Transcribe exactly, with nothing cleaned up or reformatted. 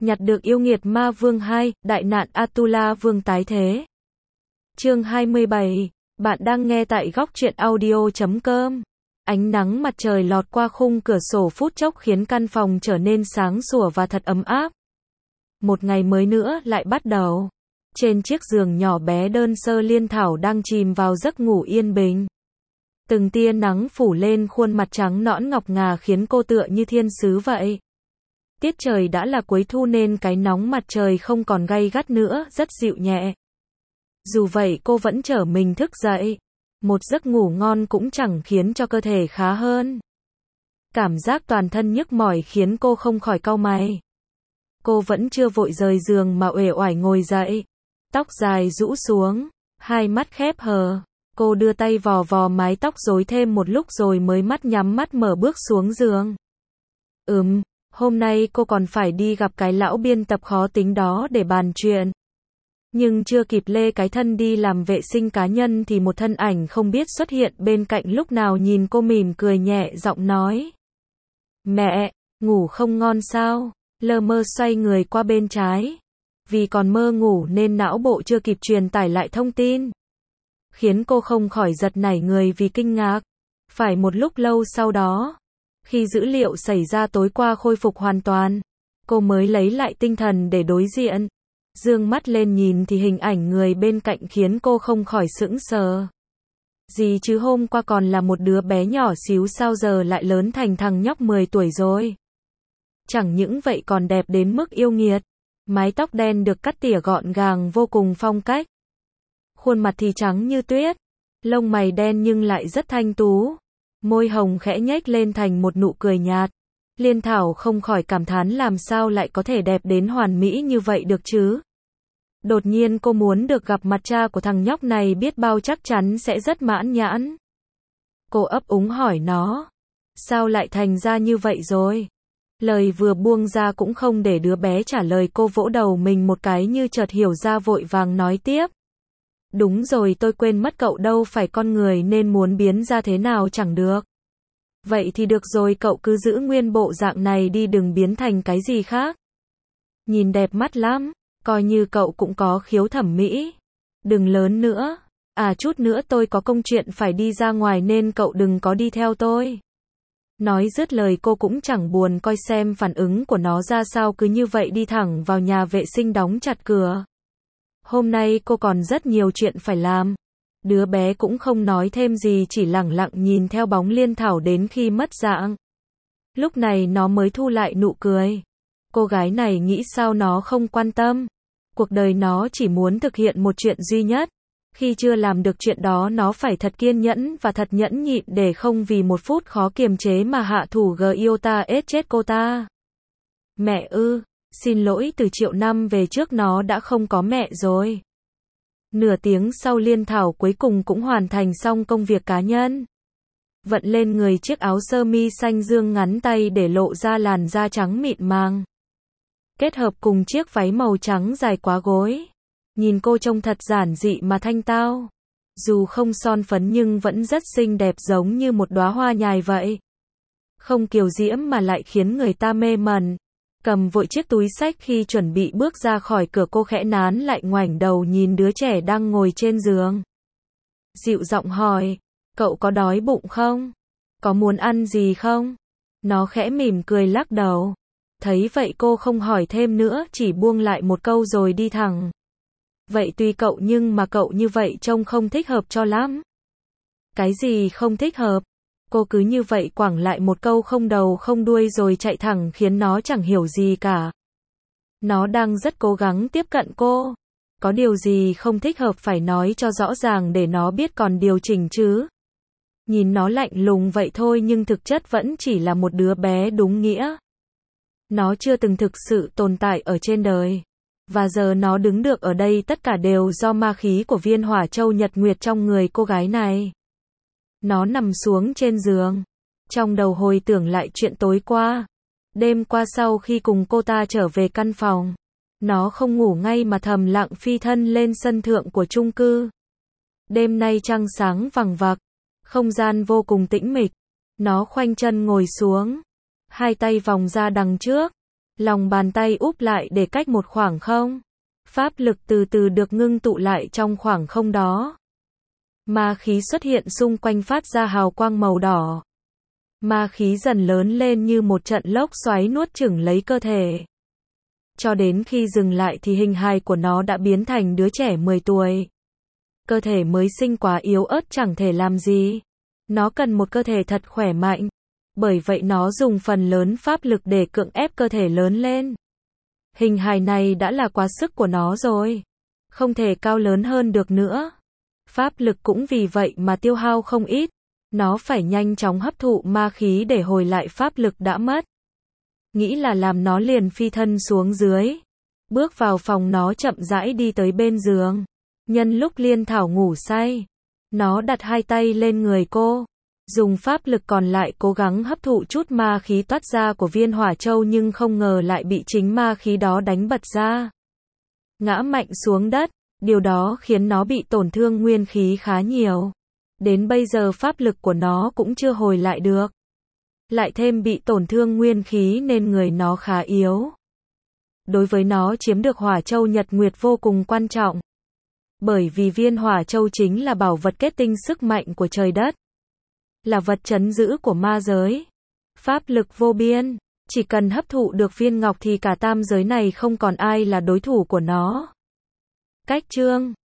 Nhặt được yêu nghiệt ma vương hai, đại nạn Atula vương tái thế. Chương hai mươi bảy, bạn đang nghe tại góc truyện audio chấm com. Ánh nắng mặt trời lọt qua khung cửa sổ phút chốc khiến căn phòng trở nên sáng sủa và thật ấm áp. Một ngày mới nữa lại bắt đầu. Trên chiếc giường nhỏ bé đơn sơ Liên Thảo đang chìm vào giấc ngủ yên bình. Từng tia nắng phủ lên khuôn mặt trắng nõn ngọc ngà khiến cô tựa như thiên sứ vậy. Tiết trời đã là cuối thu nên cái nóng mặt trời không còn gay gắt nữa, rất dịu nhẹ. Dù vậy cô vẫn trở mình thức dậy. Một giấc ngủ ngon cũng chẳng khiến cho cơ thể khá hơn. Cảm giác toàn thân nhức mỏi khiến cô không khỏi cau mày. Cô vẫn chưa vội rời giường mà uể oải ngồi dậy. Tóc dài rũ xuống, hai mắt khép hờ. Cô đưa tay vò vò mái tóc rối thêm một lúc rồi mới mắt nhắm mắt mở bước xuống giường. Ừm, hôm nay cô còn phải đi gặp cái lão biên tập khó tính đó để bàn chuyện. Nhưng chưa kịp lê cái thân đi làm vệ sinh cá nhân thì một thân ảnh không biết xuất hiện bên cạnh, lúc nào nhìn cô mỉm cười nhẹ giọng nói. Mẹ, ngủ không ngon sao? Lơ mơ xoay người qua bên trái. Vì còn mơ ngủ nên não bộ chưa kịp truyền tải lại thông tin. Khiến cô không khỏi giật nảy người vì kinh ngạc. Phải một lúc lâu sau đó, khi dữ liệu xảy ra tối qua khôi phục hoàn toàn, cô mới lấy lại tinh thần để đối diện. Dương mắt lên nhìn thì hình ảnh người bên cạnh khiến cô không khỏi sững sờ. Gì chứ hôm qua còn là một đứa bé nhỏ xíu sao giờ lại lớn thành thằng nhóc mười tuổi rồi. Chẳng những vậy còn đẹp đến mức yêu nghiệt. Mái tóc đen được cắt tỉa gọn gàng vô cùng phong cách. Khuôn mặt thì trắng như tuyết. Lông mày đen nhưng lại rất thanh tú. Môi hồng khẽ nhếch lên thành một nụ cười nhạt. Liên Thảo không khỏi cảm thán làm sao lại có thể đẹp đến hoàn mỹ như vậy được chứ. Đột nhiên cô muốn được gặp mặt cha của thằng nhóc này, biết bao chắc chắn sẽ rất mãn nhãn. Cô ấp úng hỏi nó. Sao lại thành ra như vậy rồi? Lời vừa buông ra cũng không để đứa bé trả lời, cô vỗ đầu mình một cái như chợt hiểu ra, vội vàng nói tiếp. Đúng rồi, tôi quên mất cậu đâu phải con người nên muốn biến ra thế nào chẳng được. Vậy thì được rồi, cậu cứ giữ nguyên bộ dạng này đi, đừng biến thành cái gì khác. Nhìn đẹp mắt lắm, coi như cậu cũng có khiếu thẩm mỹ. Đừng lớn nữa. À chút nữa tôi có công chuyện phải đi ra ngoài nên cậu đừng có đi theo tôi. Nói dứt lời cô cũng chẳng buồn coi xem phản ứng của nó ra sao, cứ như vậy đi thẳng vào nhà vệ sinh đóng chặt cửa. Hôm nay cô còn rất nhiều chuyện phải làm. Đứa bé cũng không nói thêm gì, chỉ lẳng lặng nhìn theo bóng Liên Thảo đến khi mất dạng. Lúc này nó mới thu lại nụ cười. Cô gái này nghĩ sao nó không quan tâm. Cuộc đời nó chỉ muốn thực hiện một chuyện duy nhất. Khi chưa làm được chuyện đó nó phải thật kiên nhẫn và thật nhẫn nhịn để không vì một phút khó kiềm chế mà hạ thủ Giota ết chết cô ta. Mẹ ư, xin lỗi, từ triệu năm về trước nó đã không có mẹ rồi. Nửa tiếng sau Liên Thảo cuối cùng cũng hoàn thành xong công việc cá nhân. Vận lên người chiếc áo sơ mi xanh dương ngắn tay để lộ ra làn da trắng mịn màng. Kết hợp cùng chiếc váy màu trắng dài quá gối. Nhìn cô trông thật giản dị mà thanh tao. Dù không son phấn nhưng vẫn rất xinh đẹp, giống như một đóa hoa nhài vậy. Không kiều diễm mà lại khiến người ta mê mẩn. Cầm vội chiếc túi xách khi chuẩn bị bước ra khỏi cửa, cô khẽ nán lại, ngoảnh đầu nhìn đứa trẻ đang ngồi trên giường. Dịu giọng hỏi, cậu có đói bụng không? Có muốn ăn gì không? Nó khẽ mỉm cười lắc đầu. Thấy vậy cô không hỏi thêm nữa, chỉ buông lại một câu rồi đi thẳng. Vậy tùy cậu, nhưng mà cậu như vậy trông không thích hợp cho lắm. Cái gì không thích hợp? Cô cứ như vậy quẳng lại một câu không đầu không đuôi rồi chạy thẳng, khiến nó chẳng hiểu gì cả. Nó đang rất cố gắng tiếp cận cô. Có điều gì không thích hợp phải nói cho rõ ràng để nó biết còn điều chỉnh chứ. Nhìn nó lạnh lùng vậy thôi nhưng thực chất vẫn chỉ là một đứa bé đúng nghĩa. Nó chưa từng thực sự tồn tại ở trên đời. Và giờ nó đứng được ở đây tất cả đều do ma khí của viên hỏa châu nhật nguyệt trong người cô gái này. Nó nằm xuống trên giường. Trong đầu hồi tưởng lại chuyện tối qua. Đêm qua sau khi cùng cô ta trở về căn phòng. Nó không ngủ ngay mà thầm lặng phi thân lên sân thượng của chung cư. Đêm nay trăng sáng vằng vặc. Không gian vô cùng tĩnh mịch. Nó khoanh chân ngồi xuống. Hai tay vòng ra đằng trước. Lòng bàn tay úp lại để cách một khoảng không. Pháp lực từ từ được ngưng tụ lại trong khoảng không đó. Ma khí xuất hiện xung quanh phát ra hào quang màu đỏ. Ma khí dần lớn lên như một trận lốc xoáy nuốt chửng lấy cơ thể. Cho đến khi dừng lại thì hình hài của nó đã biến thành đứa trẻ mười tuổi. Cơ thể mới sinh quá yếu ớt chẳng thể làm gì. Nó cần một cơ thể thật khỏe mạnh. Bởi vậy nó dùng phần lớn pháp lực để cưỡng ép cơ thể lớn lên. Hình hài này đã là quá sức của nó rồi. Không thể cao lớn hơn được nữa. Pháp lực cũng vì vậy mà tiêu hao không ít. Nó phải nhanh chóng hấp thụ ma khí để hồi lại pháp lực đã mất. Nghĩ là làm nó liền phi thân xuống dưới. Bước vào phòng nó chậm rãi đi tới bên giường. Nhân lúc Liên Thảo ngủ say, nó đặt hai tay lên người cô. Dùng pháp lực còn lại cố gắng hấp thụ chút ma khí toát ra của viên hỏa châu nhưng không ngờ lại bị chính ma khí đó đánh bật ra. Ngã mạnh xuống đất, điều đó khiến nó bị tổn thương nguyên khí khá nhiều. Đến bây giờ pháp lực của nó cũng chưa hồi lại được. Lại thêm bị tổn thương nguyên khí nên người nó khá yếu. Đối với nó chiếm được hỏa châu nhật nguyệt vô cùng quan trọng. Bởi vì viên hỏa châu chính là bảo vật kết tinh sức mạnh của trời đất. Là vật trấn giữ của ma giới. Pháp lực vô biên. Chỉ cần hấp thụ được viên ngọc thì cả tam giới này không còn ai là đối thủ của nó. Cách chương